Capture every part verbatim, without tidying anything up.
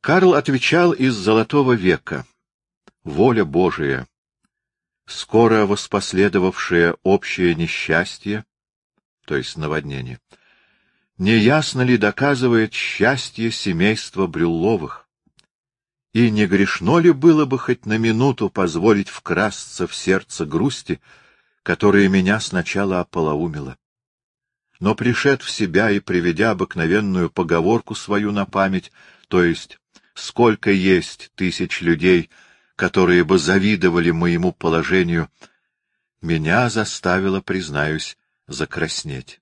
Карл отвечал из Золотого века: воля Божия, скоро воспоследовавшее общее несчастье, то есть наводнение, неясно ли доказывает счастье семейства Брюлловых, и не грешно ли было бы хоть на минуту позволить вкрасться в сердце грусти, которая меня сначала ополоумила. Но, пришед в себя и приведя обыкновенную поговорку свою на память, то есть «сколько есть тысяч людей, которые бы завидовали моему положению», меня заставило, признаюсь, закраснеть.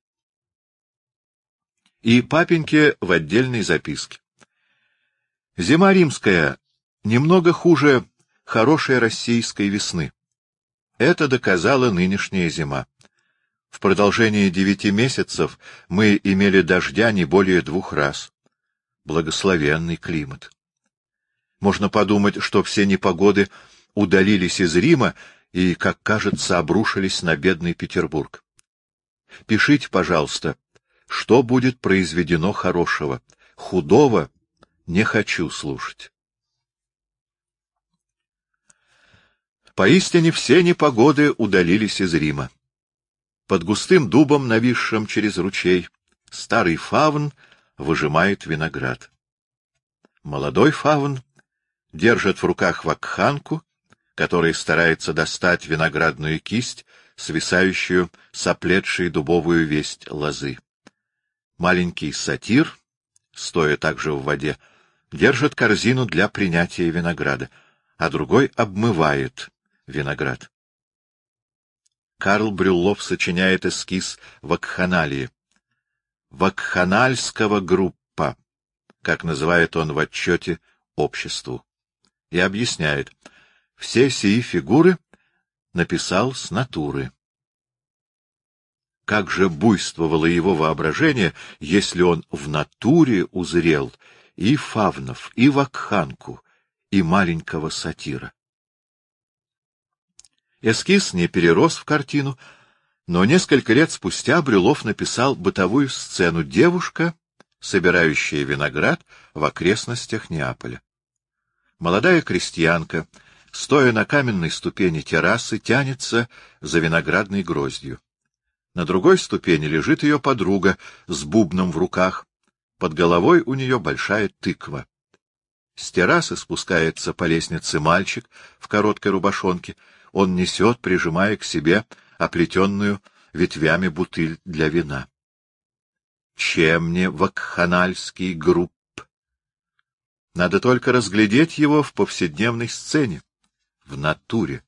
И папеньке в отдельной записке: «Зима римская немного хуже хорошей российской весны. Это доказала нынешняя зима. В продолжении девяти месяцев мы имели дождя не более двух раз. Благословенный климат. Можно подумать, что все непогоды удалились из Рима и, как кажется, обрушились на бедный Петербург. Пишите, пожалуйста, что будет произведено хорошего. Худого не хочу слушать». Поистине все непогоды удалились из Рима. Под густым дубом, нависшим через ручей, старый фавн выжимает виноград. Молодой фавн держит в руках вакханку, которая старается достать виноградную кисть, свисающую с оплетшей дубовую весть лозы. Маленький сатир, стоя также в воде, держит корзину для принятия винограда, а другой обмывает виноград. Карл Брюллов сочиняет эскиз вакханалии. Вакханальского группа, как называет он в отчете обществу, и объясняет: все сии фигуры написал с натуры. Как же буйствовало его воображение, если он в натуре узрел и фавнов, и вакханку, и маленького сатира. Эскиз не перерос в картину, но несколько лет спустя Брюллов написал бытовую сцену: девушка, собирающая виноград в окрестностях Неаполя. Молодая крестьянка, стоя на каменной ступени террасы, тянется за виноградной гроздью. На другой ступени лежит ее подруга с бубном в руках, под головой у нее большая тыква. С террасы спускается по лестнице мальчик в короткой рубашонке. Он несет, прижимая к себе оплетенную ветвями бутыль для вина. Чем не вакханальский групп? Надо только разглядеть его в повседневной сцене, в натуре.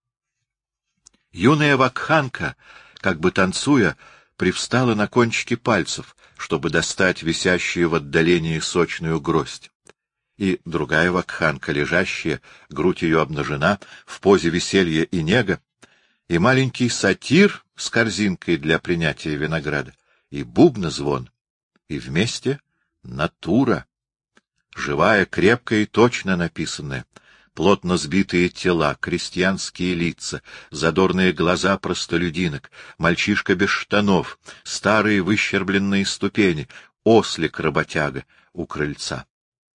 Юная вакханка, как бы танцуя, привстала на кончики пальцев, чтобы достать висящую в отдалении сочную гроздь. И другая вакханка, лежащая, грудь ее обнажена, в позе веселья и нега, и маленький сатир с корзинкой для принятия винограда, и бубнозвон, и вместе натура, живая, крепкая и точно написанная, плотно сбитые тела, крестьянские лица, задорные глаза простолюдинок, мальчишка без штанов, старые выщербленные ступени, ослик-работяга у крыльца.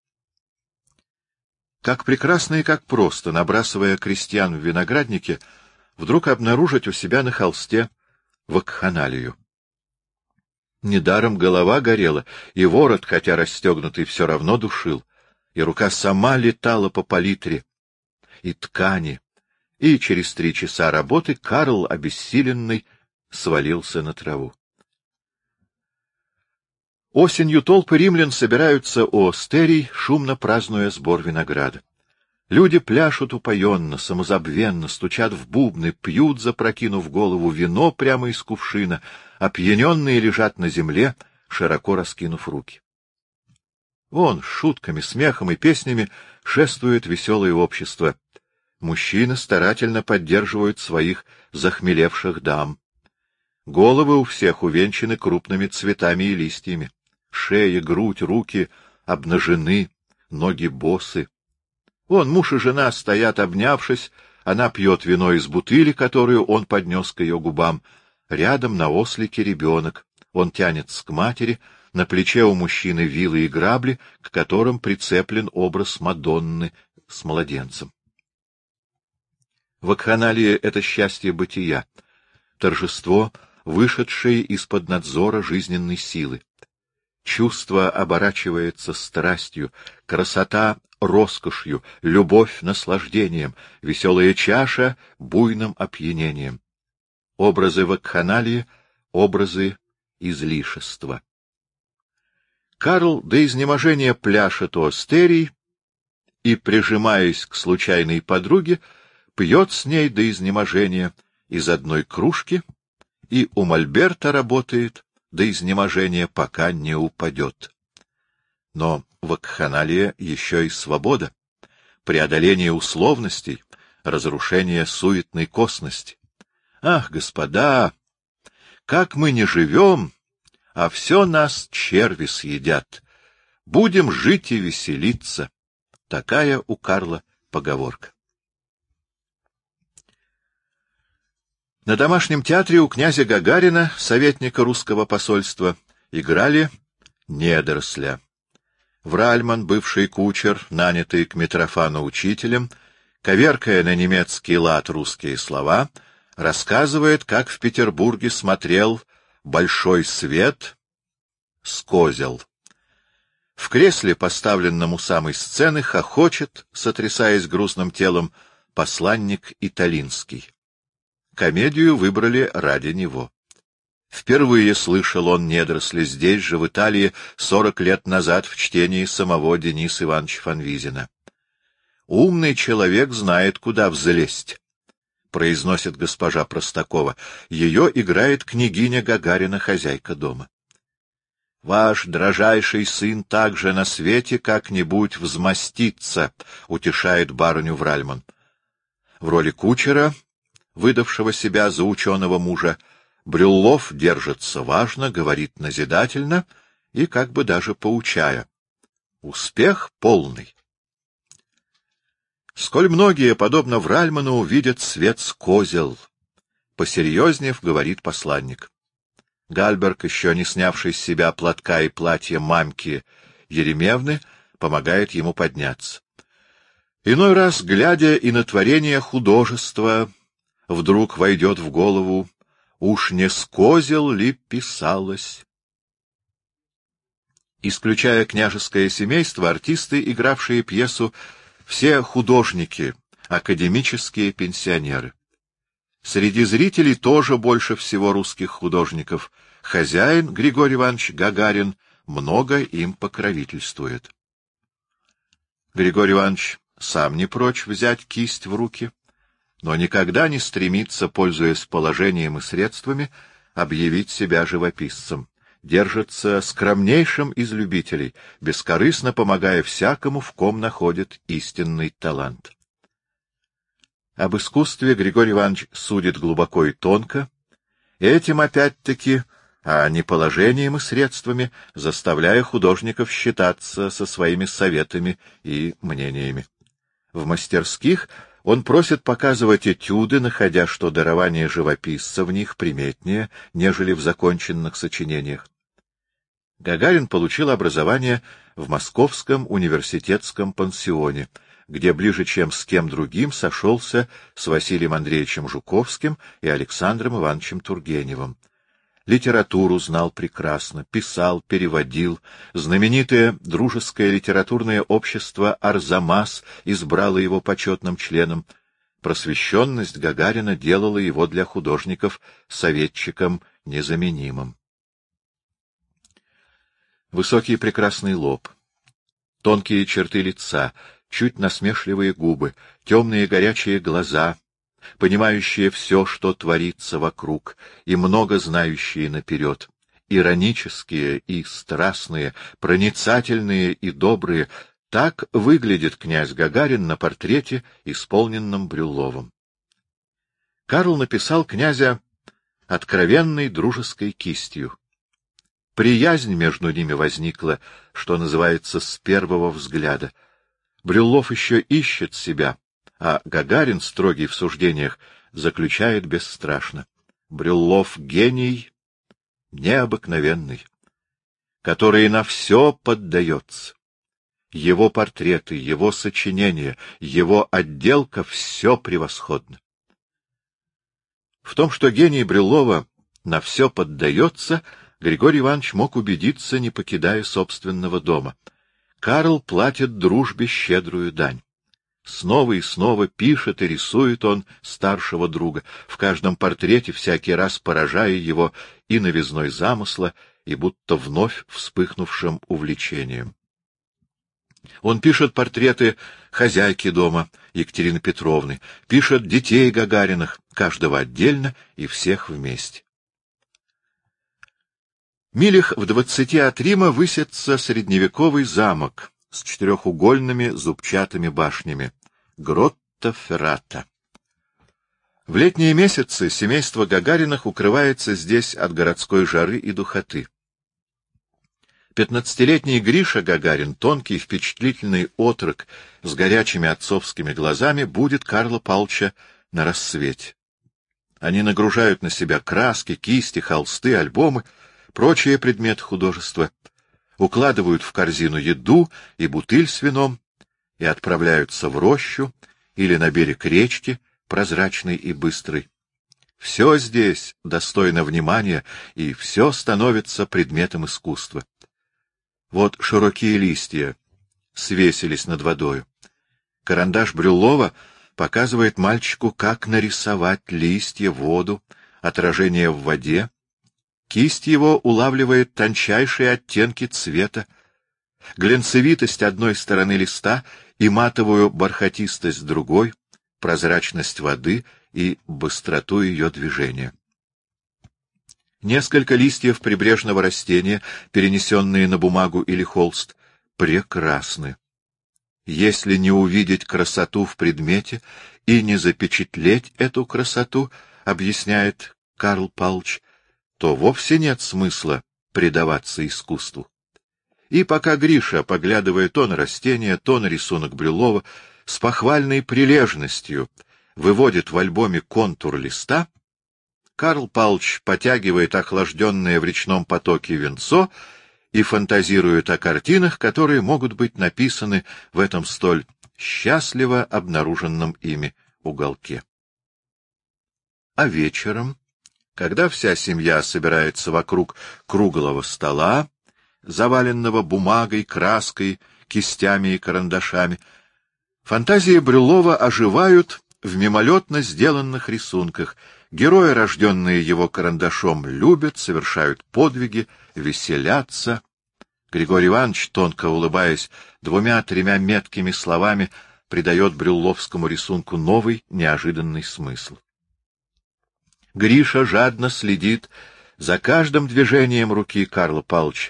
Как прекрасно и как просто, набрасывая крестьян в винограднике, вдруг обнаружить у себя на холсте вакханалию. Недаром голова горела, и ворот, хотя расстегнутый, все равно душил, и рука сама летала по палитре и ткани, и через три часа работы Карл, обессиленный, свалился на траву. Осенью толпы римлян собираются у остерий, шумно празднуя сбор винограда. Люди пляшут упоенно, самозабвенно, стучат в бубны, пьют, запрокинув голову, вино прямо из кувшина, опьяненные лежат на земле, широко раскинув руки. Вон, с шутками, смехом и песнями шествует веселое общество. Мужчины старательно поддерживают своих захмелевших дам. Головы у всех увенчаны крупными цветами и листьями. Шея, грудь, руки обнажены, ноги босы. Вон муж и жена стоят, обнявшись, она пьет вино из бутыли, которую он поднес к ее губам. Рядом на ослике ребенок. Он тянется к матери, На плече у мужчины вилы и грабли, к которым прицеплен образ Мадонны с младенцем. Вакханалия — это счастье бытия, торжество, вышедшее из-под надзора жизненной силы. Чувство оборачивается страстью, красота — роскошью, любовь — наслаждением, веселая чаша — буйным опьянением. Образы вакханалии — образы излишества. Карл до изнеможения пляшет у астерий и, прижимаясь к случайной подруге, пьет с ней до изнеможения из одной кружки и у мольберта работает до изнеможения, пока не упадет. Но вакханалия еще и свобода, преодоление условностей, разрушение суетной косности. Ах, господа, как мы не живем, а все нас черви съедят. Будем жить и веселиться. Такая у Карла поговорка. На домашнем театре у князя Гагарина, советника русского посольства, играли недоросля. Вральман, бывший кучер, нанятый к Митрофану учителем, коверкая на немецкий лад русские слова, рассказывает, как в Петербурге смотрел «Большой свет» с козел. В кресле, поставленном у самой сцены, хохочет, сотрясаясь грузным телом, посланник Италинский. Комедию выбрали ради него. Впервые слышал он недоросли здесь же, в Италии, сорок лет назад в чтении самого Дениса Ивановича Фанвизина. «Умный человек знает, куда взлезть», — произносит госпожа Простакова. Ее играет княгиня Гагарина, хозяйка дома. «Ваш дрожайший сын также на свете как-нибудь взмастится», — утешает барыню Вральман. В роли кучера, выдавшего себя за ученого мужа, Брюллов держится важно, говорит назидательно и как бы даже поучая. Успех полный. Сколь многие, подобно Вральману, видят свет с козел, посерьезнев, говорит посланник. Гальберг, еще не снявший с себя платка и платья мамки Еремевны, помогает ему подняться. Иной раз, глядя и на творение художества, вдруг войдет в голову: уж не с козел ли писалось? Исключая княжеское семейство, артисты, игравшие пьесу, все художники, академические пенсионеры. Среди зрителей тоже больше всего русских художников. Хозяин Григорий Иванович Гагарин много им покровительствует. Григорий Иванович сам не прочь взять кисть в руки, но никогда не стремится, пользуясь положением и средствами, объявить себя живописцем. Держится скромнейшим из любителей, бескорыстно помогая всякому, в ком находит истинный талант. Об искусстве Григорий Иванович судит глубоко и тонко, этим опять-таки, а не положением и средствами, заставляя художников считаться со своими советами и мнениями. В мастерских он просит показывать этюды, находя, что дарование живописца в них приметнее, нежели в законченных сочинениях. Гагарин получил образование в Московском университетском пансионе, где ближе, чем с кем другим, сошелся с Василием Андреевичем Жуковским и Александром Ивановичем Тургеневым. Литературу знал прекрасно, писал, переводил. Знаменитое дружеское литературное общество «Арзамас» избрало его почетным членом. Просвещенность Гагарина делала его для художников советчиком незаменимым. Высокий прекрасный лоб, тонкие черты лица, чуть насмешливые губы, темные горячие глаза, понимающие все, что творится вокруг, и много знающие наперед, иронические и страстные, проницательные и добрые — так выглядит князь Гагарин на портрете, исполненном Брюлловым. Карл написал князя откровенной дружеской кистью. Приязнь между ними возникла, что называется, с первого взгляда. Брюллов еще ищет себя, а Гагарин, строгий в суждениях, заключает бесстрашно: Брюллов — гений необыкновенный. который на все поддается. Его портреты, его сочинения, его отделка — все превосходно. В том, что гений Брюллова на все поддается, Григорий Иванович мог убедиться, не покидая собственного дома. Карл платит дружбе щедрую дань. Снова и снова пишет и рисует он старшего друга, в каждом портрете всякий раз поражая его и новизной замысла, и будто вновь вспыхнувшим увлечением. Он пишет портреты хозяйки дома Екатерины Петровны, пишет детей Гагариных, каждого отдельно и всех вместе. Милях в двадцати от Рима высится средневековый замок с четырехугольными зубчатыми башнями — Гротто Феррата. В летние месяцы семейство Гагариных укрывается здесь от городской жары и духоты. Пятнадцатилетний Гриша Гагарин, тонкий, впечатлительный отрок с горячими отцовскими глазами, будет Карла Павловича на рассвете. Они нагружают на себя краски, кисти, холсты, альбомы, прочие предметы художества, укладывают в корзину еду и бутыль с вином и отправляются в рощу или на берег речки, прозрачной и быстрой. Все здесь достойно внимания, и все становится предметом искусства. Вот широкие листья свесились над водою. Карандаш Брюллова показывает мальчику, как нарисовать листья, воду, отражение в воде. Кисть его улавливает тончайшие оттенки цвета, глянцевитость одной стороны листа и матовую бархатистость другой, прозрачность воды и быстроту ее движения. Несколько листьев прибрежного растения, перенесенные на бумагу или холст, прекрасны. Если не увидеть красоту в предмете и не запечатлеть эту красоту, объясняет Карл Павлович, то вовсе нет смысла предаваться искусству. И пока Гриша, поглядывая то на растение, то на рисунок Брюллова, с похвальной прилежностью выводит в альбоме контур листа, Карл Павлович потягивает охлажденное в речном потоке винцо и фантазирует о картинах, которые могут быть написаны в этом столь счастливо обнаруженном ими уголке. А вечером, когда вся семья собирается вокруг круглого стола, заваленного бумагой, краской, кистями и карандашами, фантазии Брюллова оживают в мимолетно сделанных рисунках. Герои, рожденные его карандашом, любят, совершают подвиги, веселятся. Григорий Иванович, тонко улыбаясь, двумя-тремя меткими словами придает брюлловскому рисунку новый, неожиданный смысл. Гриша жадно следит за каждым движением руки Карла Павловича.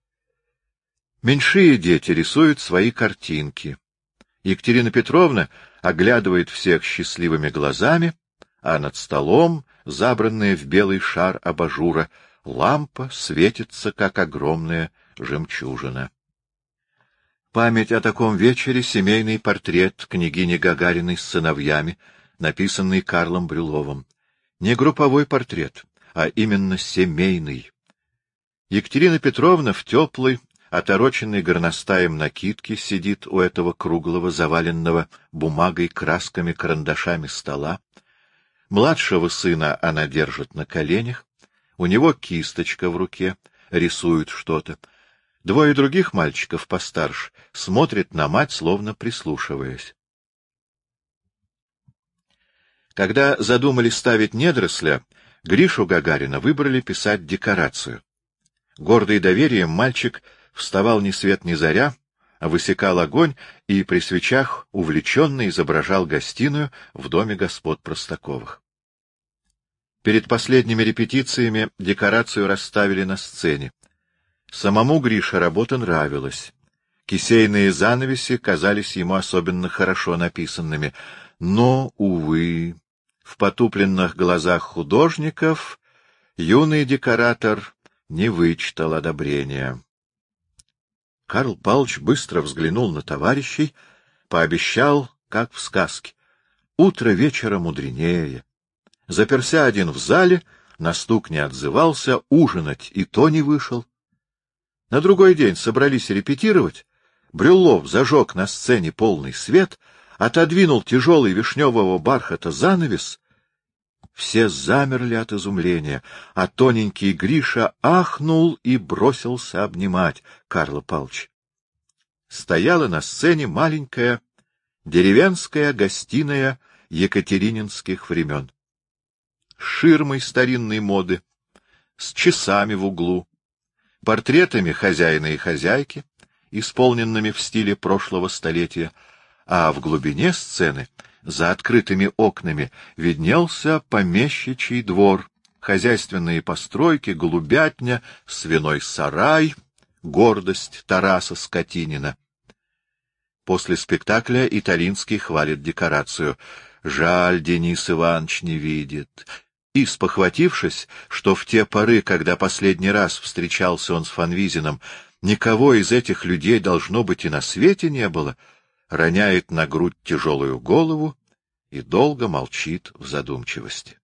Меньшие дети рисуют свои картинки. Екатерина Петровна оглядывает всех счастливыми глазами, а над столом, забранная в белый шар абажура, лампа светится, как огромная жемчужина. Память о таком вечере — семейный портрет княгини Гагариной с сыновьями, написанный Карлом Брюлловым. Не групповой портрет, а именно семейный. Екатерина Петровна в теплой, отороченной горностаем накидке сидит у этого круглого, заваленного бумагой, красками, карандашами стола. Младшего сына она держит на коленях, у него кисточка в руке, рисует что-то. Двое других мальчиков постарше смотрят на мать, словно прислушиваясь. Когда задумали ставить недоросля, Гришу Гагарина выбрали писать декорацию. Гордый доверием мальчик вставал ни свет ни заря, высекал огонь и при свечах увлеченно изображал гостиную в доме господ Простаковых. Перед последними репетициями декорацию расставили на сцене. Самому Грише работа нравилась. Кисейные занавеси казались ему особенно хорошо написанными. Но, увы, в потупленных глазах художников юный декоратор не вычитал одобрения. Карл Павлович быстро взглянул на товарищей, пообещал, как в сказке: «Утро вечера мудренее». Заперся один в зале, на стук не отзывался, ужинать и то не вышел. На другой день собрались репетировать. Брюллов зажег на сцене полный свет, отодвинул тяжелый вишневого бархата занавес. Все замерли от изумления, а тоненький Гриша ахнул и бросился обнимать Карла Павловича. Стояла на сцене маленькая деревенская гостиная екатерининских времен. С ширмой старинной моды, с часами в углу, портретами хозяина и хозяйки, исполненными в стиле прошлого столетия, а в глубине сцены, за открытыми окнами, виднелся помещичий двор, хозяйственные постройки, голубятня, свиной сарай, гордость Тараса Скотинина. После спектакля Италинский хвалит декорацию. «Жаль, Денис Иванович не видит». И, спохватившись, что в те поры, когда последний раз встречался он с Фанвизиным, никого из этих людей, должно быть, и на свете не было, роняет на грудь тяжелую голову и долго молчит в задумчивости.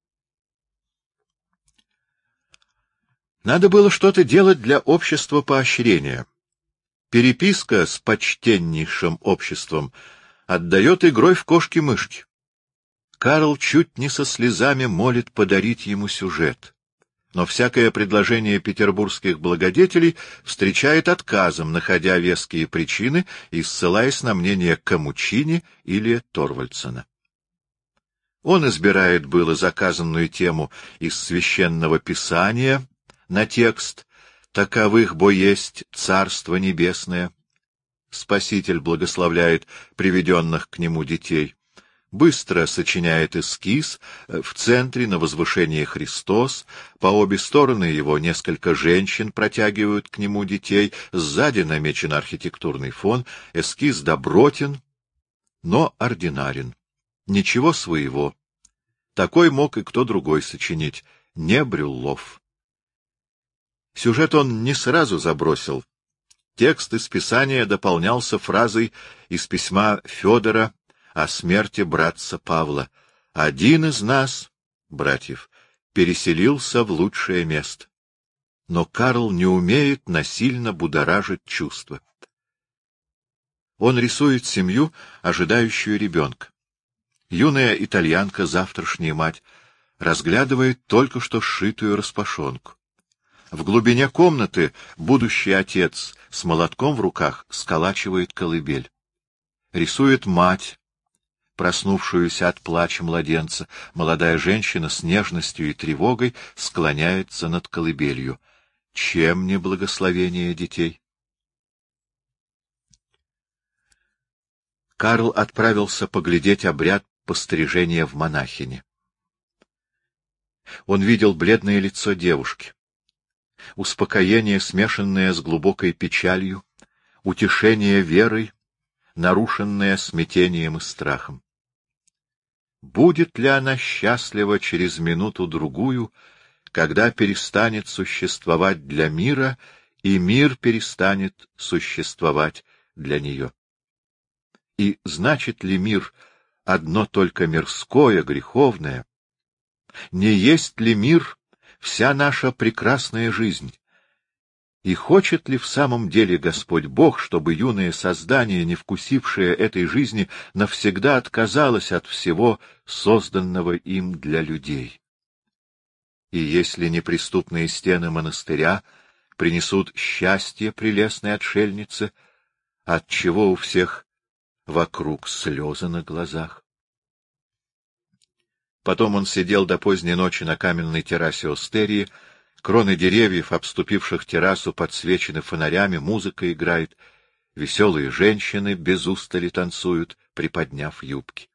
Надо было что-то делать для общества поощрения. Переписка с почтеннейшим обществом отдает игрой в кошки-мышки. Карл чуть не со слезами молит подарить ему сюжет. Но всякое предложение петербургских благодетелей встречает отказом, находя веские причины и ссылаясь на мнение Камучини или Торвальдсена. Он избирает было заказанную тему из священного писания на текст «Таковых бо есть Царство Небесное». Спаситель благословляет приведенных к нему детей. Быстро сочиняет эскиз, в центре на возвышении Христос, по обе стороны его несколько женщин протягивают к нему детей, сзади намечен архитектурный фон, эскиз добротен, но ординарен. Ничего своего. Такой мог и кто другой сочинить, не Брюллов. Сюжет он не сразу забросил. Текст из Писания дополнялся фразой из письма Федора о смерти братца Павла. Один из нас, братьев, переселился в лучшее место. Но Карл не умеет насильно будоражить чувства. Он рисует семью, ожидающую ребенка. Юная итальянка, завтрашняя мать, разглядывает только что сшитую распашонку. В глубине комнаты будущий отец с молотком в руках сколачивает колыбель. Рисует мать, проснувшуюся от плача младенца. Молодая женщина с нежностью и тревогой склоняется над колыбелью. Чем не благословение детей? Карл отправился поглядеть обряд пострижения в монахине. Он видел бледное лицо девушки. Успокоение, смешанное с глубокой печалью, утешение верой, нарушенное смятением и страхом. Будет ли она счастлива через минуту-другую, когда перестанет существовать для мира, и мир перестанет существовать для нее? И значит ли мир одно только мирское, греховное? Не есть ли мир вся наша прекрасная жизнь? И хочет ли в самом деле Господь Бог, чтобы юное создание, не вкусившее этой жизни, навсегда отказалось от всего, созданного им для людей? И если неприступные стены монастыря принесут счастье прелестной отшельнице, отчего у всех вокруг слезы на глазах? Потом он сидел до поздней ночи на каменной террасе Остерии. Кроны деревьев, обступивших террасу, подсвечены фонарями, музыка играет, веселые женщины без устали танцуют, приподняв юбки.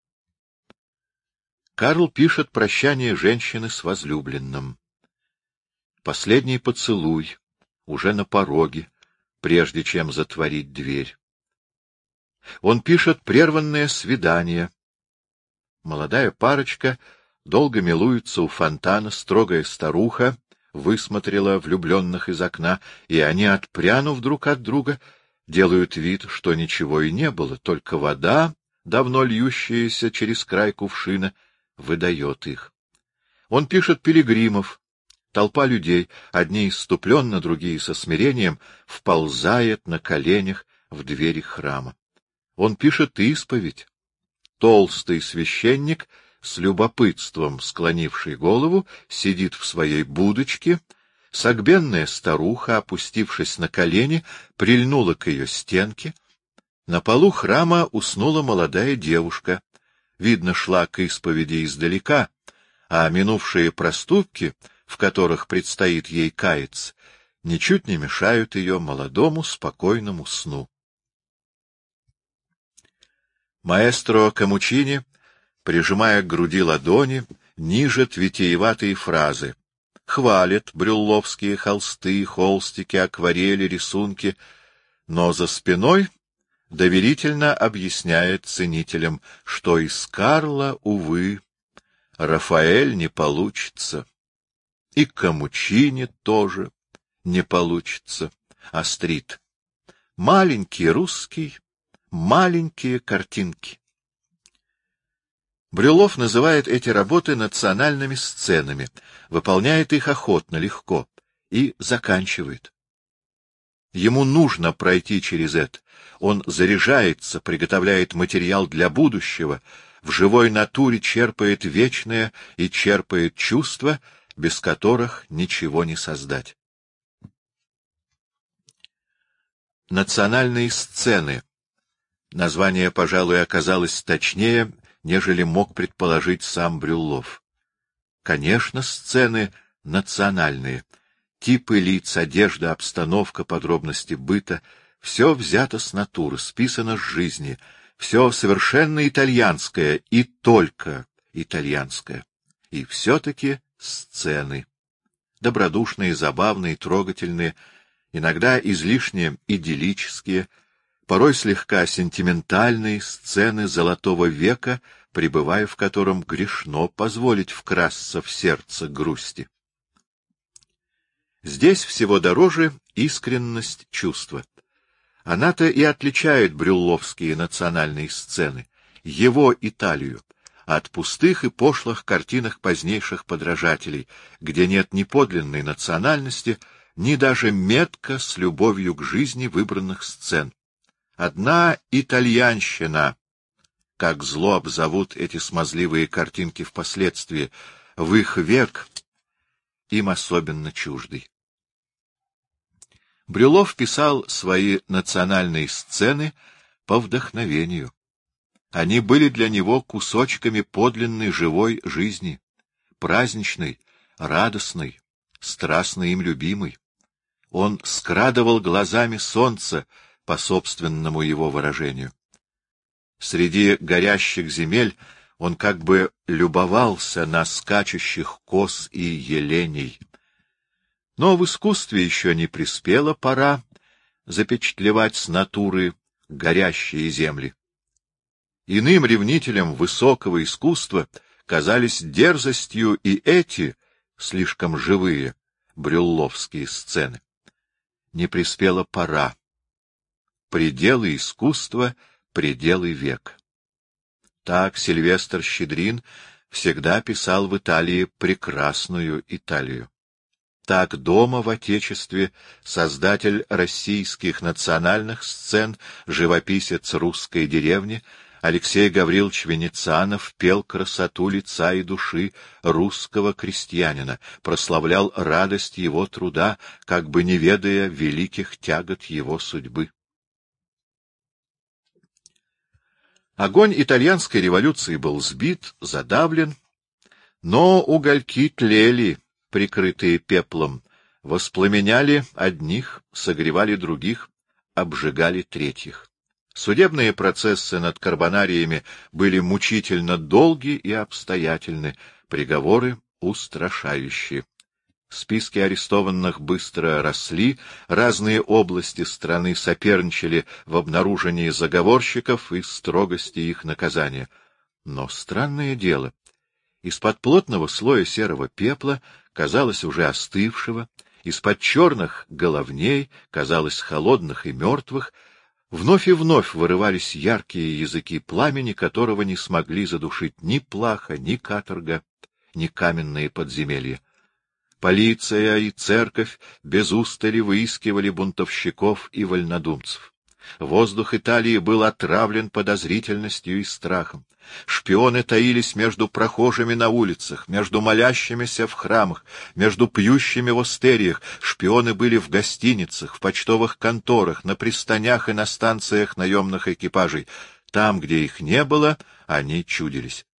Карл пишет прощание женщины с возлюбленным. Последний поцелуй, уже на пороге, прежде чем затворить дверь. Он пишет прерванное свидание. Молодая парочка долго милуется у фонтана, строгая старуха высмотрела влюбленных из окна, и они, отпрянув друг от друга, делают вид, что ничего и не было, только вода, давно льющаяся через край кувшина, выдает их. Он пишет пилигримов, Толпа людей, одни исступленно, другие со смирением, вползает на коленях в двери храма. Он пишет исповедь. Толстый священник, с любопытством склонивший голову, сидит в своей будочке. Согбенная старуха, опустившись на колени, прильнула к ее стенке. На полу храма уснула молодая девушка. Видно, шла к исповеди издалека, а минувшие проступки, в которых предстоит ей каяться, ничуть не мешают ее молодому спокойному сну. Маэстро Камучини, прижимая к груди ладони, нижет витиеватые фразы. Хвалит брюлловские холсты, холстики, акварели, рисунки, но за спиной доверительно объясняет ценителям, что из Карла, увы, Рафаэль не получится. И Камучини тоже не получится. Острит. Маленький русский, маленькие картинки. Брюллов называет эти работы национальными сценами, выполняет их охотно, легко и заканчивает. Ему нужно пройти через это. Он заряжается, приготовляет материал для будущего, в живой натуре черпает вечное и черпает чувства, без которых ничего не создать. Национальные сцены. Название, пожалуй, оказалось точнее, нежели мог предположить сам Брюллов. Конечно, сцены национальные. Типы лиц, одежда, обстановка, подробности быта — все взято с натуры, списано с жизни, все совершенно итальянское и только итальянское. И все-таки сцены. Добродушные, забавные, трогательные, иногда излишне идиллические, порой слегка сентиментальные сцены золотого века, пребывая в котором грешно позволить вкрасться в сердце грусти. Здесь всего дороже искренность чувства. Она-то и отличает брюлловские национальные сцены, его Италию, от пустых и пошлых картинок позднейших подражателей, где нет ни подлинной национальности, ни даже метко с любовью к жизни выбранных сцен. Одна итальянщина, как зло обзовут эти смазливые картинки впоследствии, в их век им особенно чуждый. Брюллов писал свои национальные сцены по вдохновению. Они были для него кусочками подлинной живой жизни, праздничной, радостной, страстно им любимой. Он скрадывал глазами солнце, по собственному его выражению. Среди горящих земель он как бы любовался на скачущих коз и еленей. Но в искусстве еще не приспела пора запечатлевать с натуры горящие земли. Иным ревнителям высокого искусства казались дерзостью и эти, слишком живые, брюлловские сцены. Не приспела пора. Пределы искусства, пределы века. Так Сильвестр Щедрин всегда писал в Италии прекрасную Италию. Так дома в Отечестве создатель российских национальных сцен, живописец русской деревни, Алексей Гаврилович Венецианов пел красоту лица и души русского крестьянина, прославлял радость его труда, как бы не ведая великих тягот его судьбы. Огонь итальянской революции был сбит, задавлен, но угольки тлели, прикрытые пеплом, воспламеняли одних, согревали других, обжигали третьих. Судебные процессы над карбонариями были мучительно долги и обстоятельны, приговоры устрашающие. Списки арестованных быстро росли, разные области страны соперничали в обнаружении заговорщиков и строгости их наказания. Но странное дело, из-под плотного слоя серого пепла, казалось уже остывшего, из-под черных головней, казалось холодных и мертвых, вновь и вновь вырывались яркие языки пламени, которого не смогли задушить ни плаха, ни каторга, ни каменные подземелья. Полиция и церковь без устали выискивали бунтовщиков и вольнодумцев. Воздух Италии был отравлен подозрительностью и страхом. Шпионы таились между прохожими на улицах, между молящимися в храмах, между пьющими в остериях. Шпионы были в гостиницах, в почтовых конторах, на пристанях и на станциях наемных экипажей. Там, где их не было, они чудились.